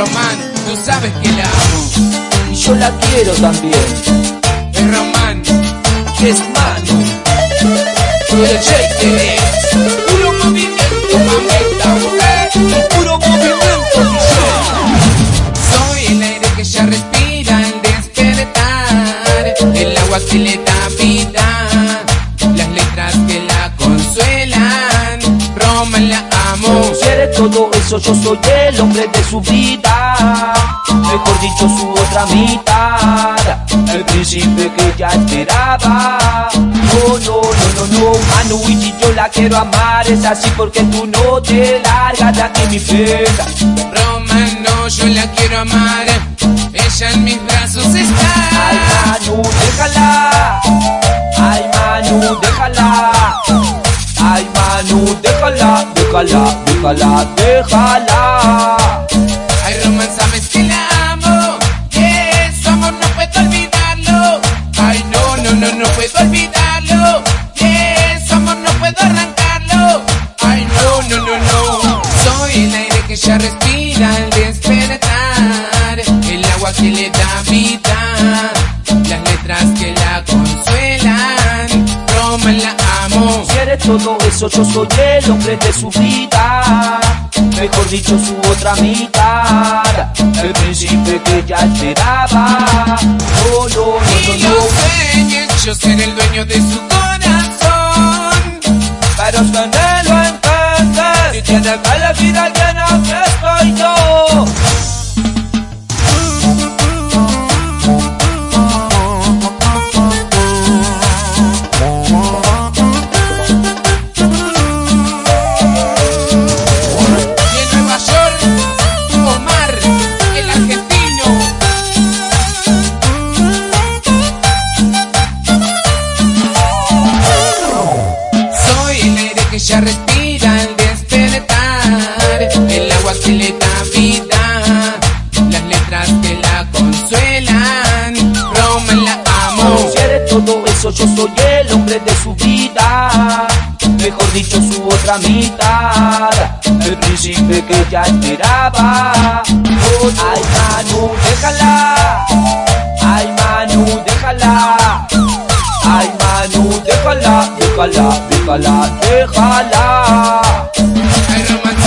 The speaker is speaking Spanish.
Román, tú sabes que la amo y yo la quiero también. Es Román, que es Manu, y el Jake es puro movimiento, mamita, puro movimiento. soy el aire que ella respira al despertar, el agua que le da vida, las letras que la consuelan. Román, la amo. Si eres todo eso, yo soy el hombre de su vida, mejor dicho, su otra mitad, el príncipe que ella esperaba. No, no, no, no, no, Manu, y si yo la quiero amar, es así porque tú no te largas de aquí, mi fleca. Román, no, yo la quiero amar, ella en mis brazos está. Ay, Manu, déjala. Ay, Manu, déjala. Ay, Manu, déjala, déjala, déjala, déjala. Ay, Román, sabes que la amo, que su amor no puedo olvidarlo. Ay, no, no, no, no puedo olvidarlo, que su amor no puedo arrancarlo. Ay, no, no, no, no. Soy el aire que ella respira al despertar, el agua que le da vida, las letras que la consuelan. Román, la amo. Si eres todo eso, yo soy el hombre de su vida, mejor dicho, su otra mitad, el príncipe que ella esperaba. No, no, no, Y no, los no. sueños, yo ser el dueño de su corazón. Pero es que no lo entiendes, y tiene que elegir a alguien, aquí estoy yo. Y en Nueva York, Omar, el argentino. Soy el aire que ella respira al despertar, el agua que le da vida, las letras que la consuelan. Román, la amo. Si eres todo eso, yo soy el hombre de su vida, mejor dicho, su otra mitad, el príncipe que ella esperaba. Oh, ay, Manu, déjala. Ay, Manu, déjala. Ay, Manu, déjala, déjala, déjala, déjala. Ay, Román,